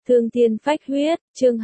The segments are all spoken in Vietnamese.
Thương thiên phách huyết, chương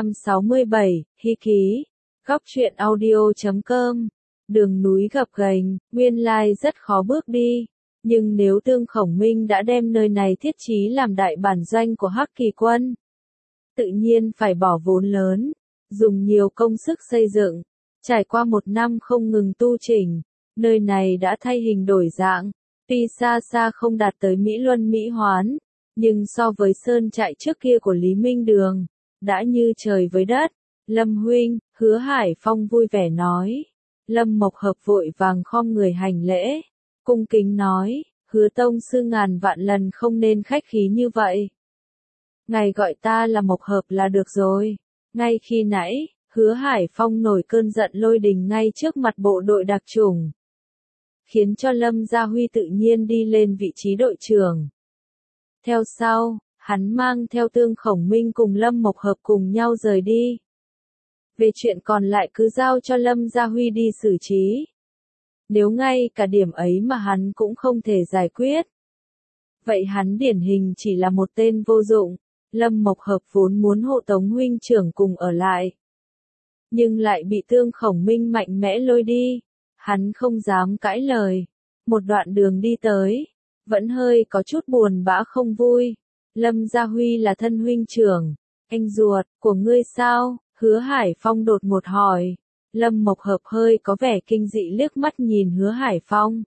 267, hy ký. Góc truyện audio.com. Đường núi gập ghềnh, nguyên lai rất khó bước đi. Nhưng nếu Tương Khổng Minh đã đem nơi này thiết chí làm đại bản doanh của Hắc Kỳ quân, tự nhiên phải bỏ vốn lớn, dùng nhiều công sức xây dựng. Trải qua 1 năm không ngừng tu chỉnh, nơi này đã thay hình đổi dạng. Tuy xa xa không đạt tới Mỹ Luân Mỹ Hoán, nhưng so với sơn trại trước kia của Lý Minh Đường, đã như trời với đất. Lâm huynh, Hứa Hải Phong vui vẻ nói. Lâm Mộc Hợp vội vàng khom người hành lễ, cung kính nói, Hứa tông sư ngàn vạn lần không nên khách khí như vậy. Ngài gọi ta là Mộc Hợp là được rồi. Ngay khi nãy, Hứa Hải Phong nổi cơn giận lôi đình ngay trước mặt bộ đội đặc chủng, khiến cho Lâm Gia Huy tự nhiên đi lên vị trí đội trưởng. Theo sau, hắn mang theo Tương Khổng Minh cùng Lâm Mộc Hợp cùng nhau rời đi. Về chuyện còn lại cứ giao cho Lâm Gia Huy đi xử trí. Nếu ngay cả điểm ấy mà hắn cũng không thể giải quyết, vậy hắn điển hình chỉ là một tên vô dụng. Lâm Mộc Hợp vốn muốn hộ tống huynh trưởng cùng ở lại, nhưng lại bị Tương Khổng Minh mạnh mẽ lôi đi. Hắn không dám cãi lời. Một đoạn đường đi tới, vẫn hơi có chút buồn bã không vui. Lâm Gia Huy là thân huynh trưởng, anh ruột của ngươi sao? Hứa Hải Phong đột ngột hỏi. Lâm Mộc Hợp hơi có vẻ kinh dị liếc mắt nhìn Hứa Hải Phong.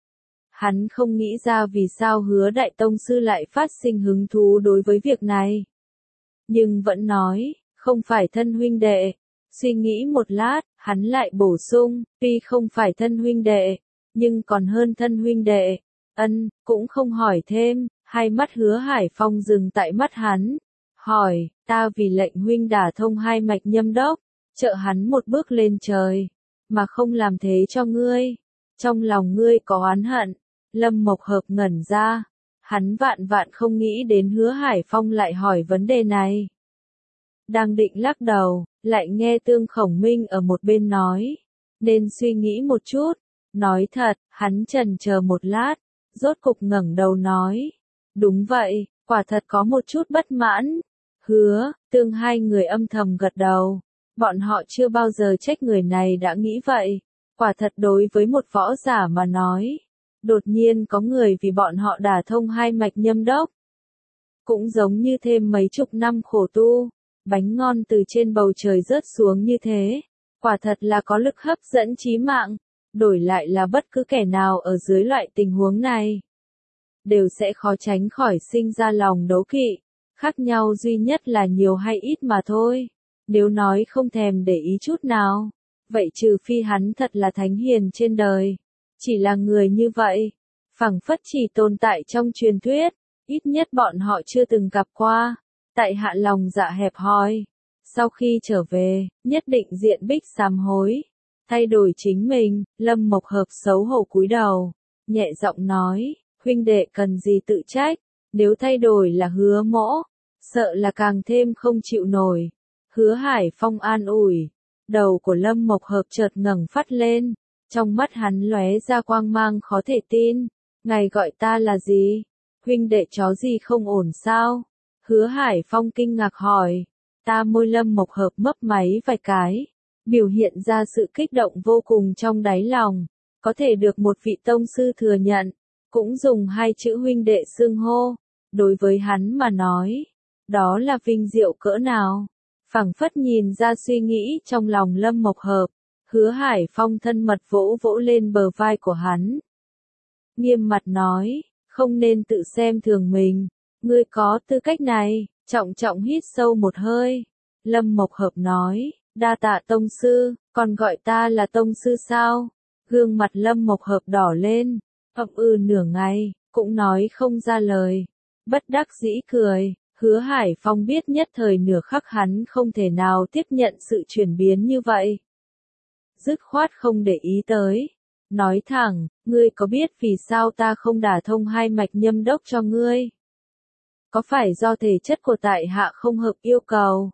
Hắn không nghĩ ra vì sao Hứa Đại Tông Sư lại phát sinh hứng thú đối với việc này. Nhưng vẫn nói, không phải thân huynh đệ. Suy nghĩ một lát, hắn lại bổ sung, tuy không phải thân huynh đệ, nhưng còn hơn thân huynh đệ. Cũng không hỏi thêm. Hai mắt Hứa Hải Phong dừng tại mắt hắn. Hỏi, ta vì lệnh huynh đả thông 2 mạch nhâm đốc, trợ hắn một bước lên trời, mà không làm thế cho ngươi. Trong lòng ngươi có oán hận. Lâm Mộc Hợp ngẩn ra. Hắn vạn vạn không nghĩ đến Hứa Hải Phong lại hỏi vấn đề này. Đang định lắc đầu, lại nghe Tương Khổng Minh ở một bên nói. Nên suy nghĩ một chút. Nói thật, hắn chần chờ một lát, rốt cục ngẩng đầu nói. Đúng vậy, quả thật có một chút bất mãn. Hứa, Tương hai người âm thầm gật đầu. Bọn họ chưa bao giờ trách người này đã nghĩ vậy. Quả thật đối với một võ giả mà nói, đột nhiên có người vì bọn họ đả thông 2 mạch nhâm đốc, cũng giống như thêm mấy chục năm khổ tu, bánh ngon từ trên bầu trời rớt xuống như thế. Quả thật là có lực hấp dẫn chí mạng. Đổi lại là bất cứ kẻ nào ở dưới loại tình huống này, đều sẽ khó tránh khỏi sinh ra lòng đố kỵ. Khác nhau duy nhất là nhiều hay ít mà thôi. Nếu nói không thèm để ý chút nào, vậy trừ phi hắn thật là thánh hiền trên đời. Chỉ là người như vậy, phảng phất chỉ tồn tại trong truyền thuyết, ít nhất bọn họ chưa từng gặp qua. Tại hạ lòng dạ hẹp hòi, sau khi trở về, nhất định diện bích sám hối, thay đổi chính mình. Lâm Mộc Hợp xấu hổ cúi đầu, nhẹ giọng nói, huynh đệ cần gì tự trách, nếu thay đổi là Hứa mỗ, sợ là càng thêm không chịu nổi. Hứa Hải Phong an ủi. Đầu của Lâm Mộc Hợp chợt ngẩng phát lên, trong mắt hắn lóe ra quang mang khó thể tin. Ngài gọi ta là gì? Huynh đệ chó gì không ổn sao? Hứa Hải Phong kinh ngạc hỏi. Ta môi Lâm Mộc Hợp mấp máy vài cái, biểu hiện ra sự kích động vô cùng trong đáy lòng. Có thể được một vị tông sư thừa nhận, cũng dùng 2 chữ huynh đệ xưng hô, đối với hắn mà nói, đó là vinh diệu cỡ nào. Phảng phất nhìn ra suy nghĩ trong lòng Lâm Mộc Hợp. Hứa Hải Phong thân mật vỗ vỗ lên bờ vai của hắn, nghiêm mặt nói, không nên tự xem thường mình. Ngươi có tư cách này. Trọng trọng hít sâu một hơi. Lâm Mộc Hợp nói, đa tạ tông sư, còn gọi ta là tông sư sao? Gương mặt Lâm Mộc Hợp đỏ lên, nửa ngày, cũng nói không ra lời. Bất đắc dĩ cười. Hứa Hải Phong biết nhất thời nửa khắc hắn không thể nào tiếp nhận sự chuyển biến như vậy. Dứt khoát không để ý tới. Nói thẳng, ngươi có biết vì sao ta không đả thông 2 mạch nhâm đốc cho ngươi? Có phải do thể chất của tại hạ không hợp yêu cầu?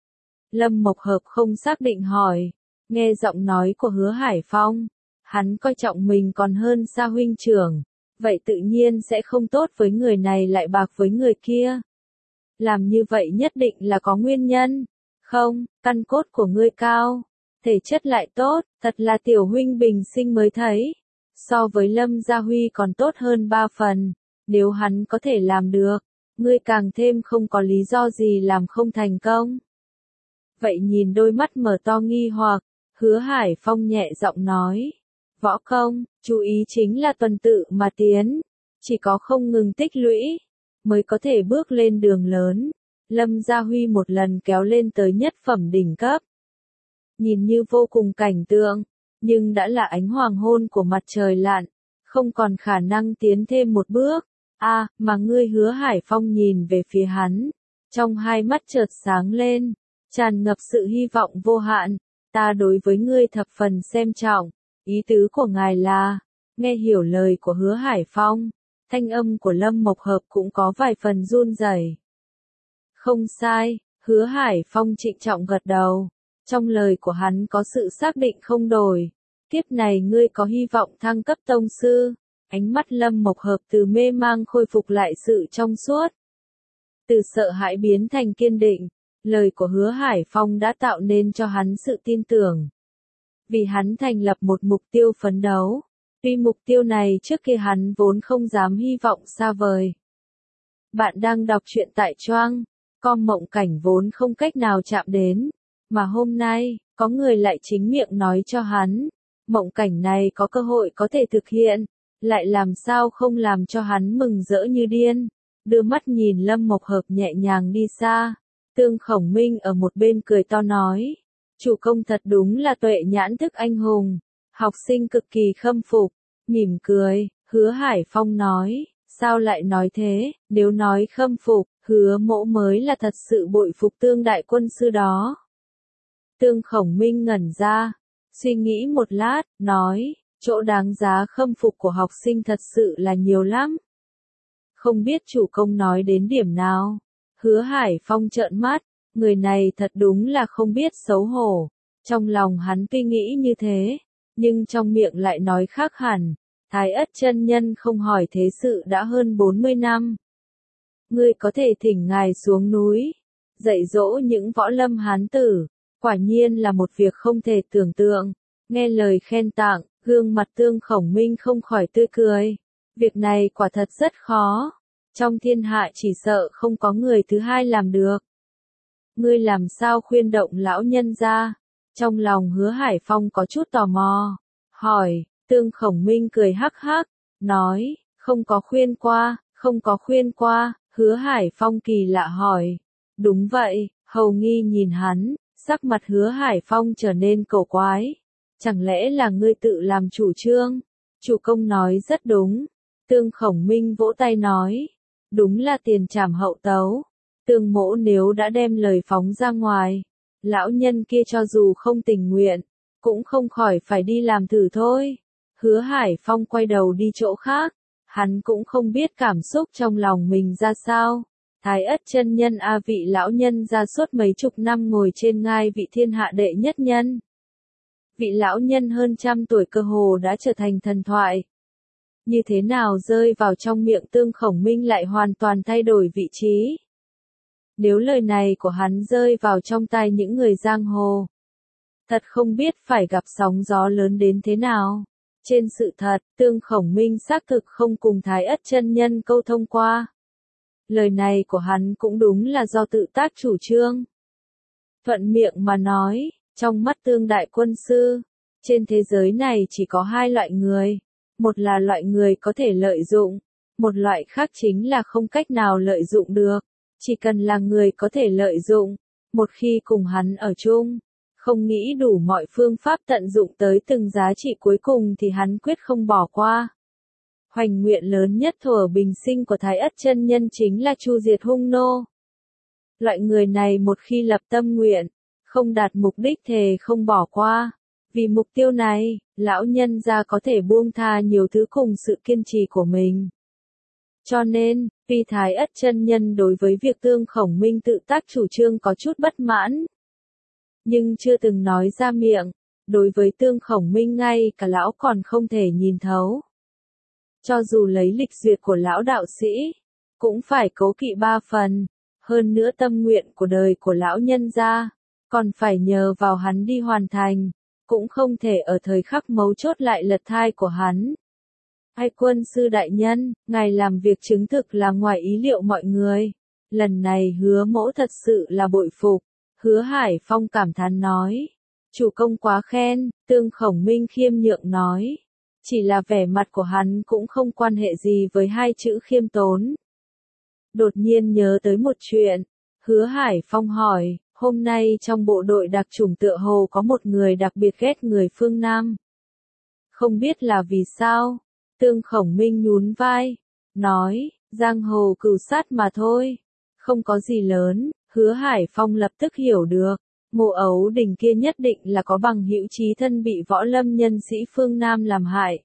Lâm Mộc Hợp không xác định hỏi. Nghe giọng nói của Hứa Hải Phong, hắn coi trọng mình còn hơn xa huynh trưởng. Vậy tự nhiên sẽ không tốt với người này lại bạc với người kia. làm như vậy nhất định là có nguyên nhân. Không, căn cốt của ngươi cao, thể chất lại tốt, thật là tiểu huynh bình sinh mới thấy. So với Lâm Gia Huy còn tốt hơn 3 phần, nếu hắn có thể làm được, ngươi càng thêm không có lý do gì làm không thành công. Vậy nhìn đôi mắt mở to nghi hoặc, Hứa Hải Phong nhẹ giọng nói, võ công, chú ý chính là tuần tự mà tiến, chỉ có không ngừng tích lũy, mới có thể bước lên đường lớn. Lâm Gia Huy một lần kéo lên tới nhất phẩm đỉnh cấp. Nhìn như vô cùng cảnh tượng, nhưng đã là ánh hoàng hôn của mặt trời lặn, không còn khả năng tiến thêm một bước. Mà ngươi Hứa Hải Phong nhìn về phía hắn, trong hai mắt chợt sáng lên, tràn ngập sự hy vọng vô hạn, ta đối với ngươi thập phần xem trọng, ý tứ của ngài là, nghe hiểu lời của Hứa Hải Phong, thanh âm của Lâm Mộc Hợp cũng có vài phần run rẩy. Không sai, Hứa Hải Phong trịnh trọng gật đầu, trong lời của hắn có sự xác định không đổi, kiếp này ngươi có hy vọng thăng cấp tông sư. Ánh mắt Lâm Mộc Hợp từ mê mang khôi phục lại sự trong suốt. Từ sợ hãi biến thành kiên định, lời của Hứa Hải Phong đã tạo nên cho hắn sự tin tưởng. Vì hắn thành lập một mục tiêu phấn đấu, tuy mục tiêu này trước kia hắn vốn không dám hy vọng xa vời. Bạn đang đọc truyện tại Choang, com mộng cảnh vốn không cách nào chạm đến, mà hôm nay, có người lại chính miệng nói cho hắn, mộng cảnh này có cơ hội có thể thực hiện. Lại làm sao không làm cho hắn mừng rỡ như điên, đưa mắt nhìn Lâm Mộc Hợp nhẹ nhàng đi xa, Tương Khổng Minh ở một bên cười to nói, chủ công thật đúng là tuệ nhãn thức anh hùng, học sinh cực kỳ khâm phục, mỉm cười, Hứa Hải Phong nói, sao lại nói thế, nếu nói khâm phục, Hứa Mỗ mới là thật sự bội phục Tương đại quân sư đó. Tương Khổng Minh ngẩn ra, suy nghĩ một lát, nói, chỗ đáng giá khâm phục của học sinh thật sự là nhiều lắm. Không biết chủ công nói đến điểm nào. Hứa Hải Phong trợn mắt, người này thật đúng là không biết xấu hổ. Trong lòng hắn tuy nghĩ như thế, nhưng trong miệng lại nói khác hẳn. Thái Ất chân nhân không hỏi thế sự đã hơn 40 năm. Ngươi có thể thỉnh ngài xuống núi, dạy dỗ những võ lâm hán tử, quả nhiên là một việc không thể tưởng tượng. Nghe lời khen tặng, gương mặt Tương Khổng Minh không khỏi tươi cười. Việc này quả thật rất khó. Trong thiên hạ chỉ sợ không có người thứ hai làm được. Ngươi làm sao khuyên động lão nhân ra? Trong lòng Hứa Hải Phong có chút tò mò. Hỏi, Tương Khổng Minh cười hắc hắc, nói, không có khuyên qua, không có khuyên qua. Hứa Hải Phong kỳ lạ hỏi. Đúng vậy, hầu nghi nhìn hắn, sắc mặt Hứa Hải Phong trở nên cổ quái. Chẳng lẽ là ngươi tự làm chủ trương? Chủ công nói rất đúng. Tương Khổng Minh vỗ tay nói. Đúng là tiền trảm hậu tấu. Tương Mỗ nếu đã đem lời phóng ra ngoài, lão nhân kia cho dù không tình nguyện, cũng không khỏi phải đi làm thử thôi. Hứa Hải Phong quay đầu đi chỗ khác. Hắn cũng không biết cảm xúc trong lòng mình ra sao. Thái Ất chân nhân vị lão nhân ra suốt mấy chục năm ngồi trên ngai vị thiên hạ đệ nhất nhân. Vị lão nhân hơn trăm tuổi cơ hồ đã trở thành thần thoại. Như thế nào rơi vào trong miệng Tương Khổng Minh lại hoàn toàn thay đổi vị trí. Nếu lời này của hắn rơi vào trong tai những người giang hồ, thật không biết phải gặp sóng gió lớn đến thế nào. Trên sự thật, Tương Khổng Minh xác thực không cùng Thái Ất chân nhân câu thông qua. Lời này của hắn cũng đúng là do tự tác chủ trương. Thuận miệng mà nói, trong mắt Tương đại quân sư, trên thế giới này chỉ có hai loại người. Một là loại người có thể lợi dụng, một loại khác chính là không cách nào lợi dụng được. Chỉ cần là người có thể lợi dụng, một khi cùng hắn ở chung, không nghĩ đủ mọi phương pháp tận dụng tới từng giá trị cuối cùng thì hắn quyết không bỏ qua. Hoành nguyện lớn nhất thuở bình sinh của Thái Ất chân nhân chính là chu diệt hung nô. Loại người này một khi lập tâm nguyện, không đạt mục đích thề không bỏ qua. Vì mục tiêu này, lão nhân gia có thể buông tha nhiều thứ cùng sự kiên trì của mình. Cho nên, vì Thái Ất chân nhân đối với việc Tương Khổng Minh tự tác chủ trương có chút bất mãn, nhưng chưa từng nói ra miệng. Đối với Tương Khổng Minh ngay cả lão còn không thể nhìn thấu. Cho dù lấy lịch duyệt của lão đạo sĩ, cũng phải cố kỵ 3 phần. Hơn nữa tâm nguyện của đời của lão nhân gia, còn phải nhờ vào hắn đi hoàn thành, cũng không thể ở thời khắc mấu chốt lại lật thai của hắn. Ai quân sư đại nhân, ngài làm việc chứng thực là ngoài ý liệu mọi người. Lần này Hứa mỗ thật sự là bội phục. Hứa Hải Phong cảm thán nói. Chủ công quá khen, Tương Khổng Minh khiêm nhượng nói. Chỉ là vẻ mặt của hắn cũng không quan hệ gì với hai chữ khiêm tốn. Đột nhiên nhớ tới một chuyện. Hứa Hải Phong hỏi, hôm nay trong bộ đội đặc chủng tựa hồ có một người đặc biệt ghét người phương Nam. Không biết là vì sao? Tương Khổng Minh nhún vai, nói, giang hồ cừu sát mà thôi, không có gì lớn. Hứa Hải Phong lập tức hiểu được, Ngô Ấu Đình kia nhất định là có bằng hữu chí thân bị võ lâm nhân sĩ phương Nam làm hại.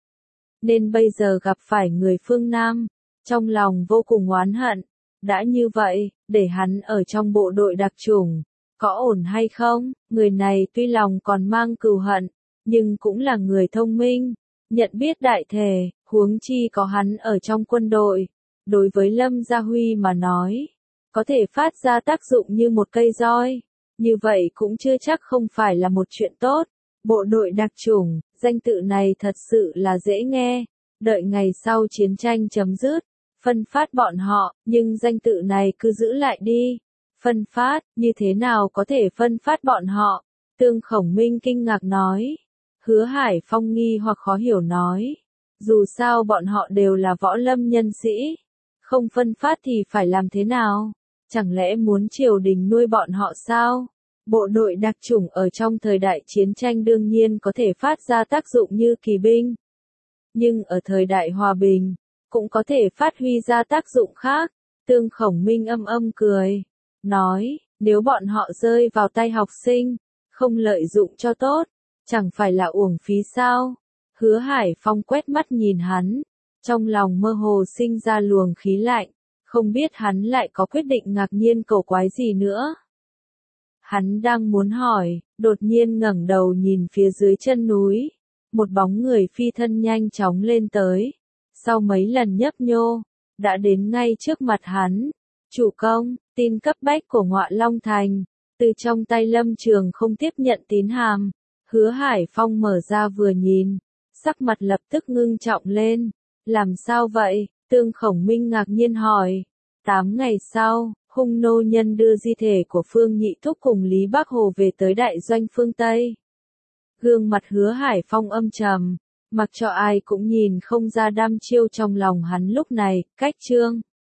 Nên bây giờ gặp phải người phương Nam, trong lòng vô cùng oán hận. Đã như vậy, để hắn ở trong bộ đội đặc chủng, có ổn hay không? Người này tuy lòng còn mang cừu hận, nhưng cũng là người thông minh, nhận biết đại thể, huống chi có hắn ở trong quân đội. Đối với Lâm Gia Huy mà nói, có thể phát ra tác dụng như một cây roi, như vậy cũng chưa chắc không phải là một chuyện tốt. Bộ đội đặc chủng, danh tự này thật sự là dễ nghe, đợi ngày sau chiến tranh chấm dứt, phân phát bọn họ, nhưng danh tự này cứ giữ lại đi. Phân phát, như thế nào có thể phân phát bọn họ? Tương Khổng Minh kinh ngạc nói. Hứa Hải Phong nghi hoặc khó hiểu nói. Dù sao bọn họ đều là võ lâm nhân sĩ. Không phân phát thì phải làm thế nào? Chẳng lẽ muốn triều đình nuôi bọn họ sao? Bộ đội đặc chủng ở trong thời đại chiến tranh đương nhiên có thể phát ra tác dụng như kỳ binh. Nhưng ở thời đại hòa bình, cũng có thể phát huy ra tác dụng khác. Tương Khổng Minh âm âm cười, nói, nếu bọn họ rơi vào tay học sinh, không lợi dụng cho tốt, chẳng phải là uổng phí sao? Hứa Hải Phong quét mắt nhìn hắn, trong lòng mơ hồ sinh ra luồng khí lạnh, không biết hắn lại có quyết định ngạc nhiên cầu quái gì nữa. Hắn đang muốn hỏi, đột nhiên ngẩng đầu nhìn phía dưới chân núi, một bóng người phi thân nhanh chóng lên tới, sau mấy lần nhấp nhô, đã đến ngay trước mặt hắn. Chủ công, tin cấp bách của Ngọa Long Thành, từ trong tay Lâm Trường không tiếp nhận tín hàm. Hứa Hải Phong mở ra vừa nhìn, sắc mặt lập tức ngưng trọng lên. Làm sao vậy? Tương Khổng Minh ngạc nhiên hỏi. 8 ngày sau, Hung nô nhân đưa di thể của Phương Nhị Thúc cùng Lý Bác Hồ về tới đại doanh phương Tây. Gương mặt Hứa Hải Phong âm trầm, mặc cho ai cũng nhìn không ra đăm chiêu trong lòng hắn lúc này. Cách chương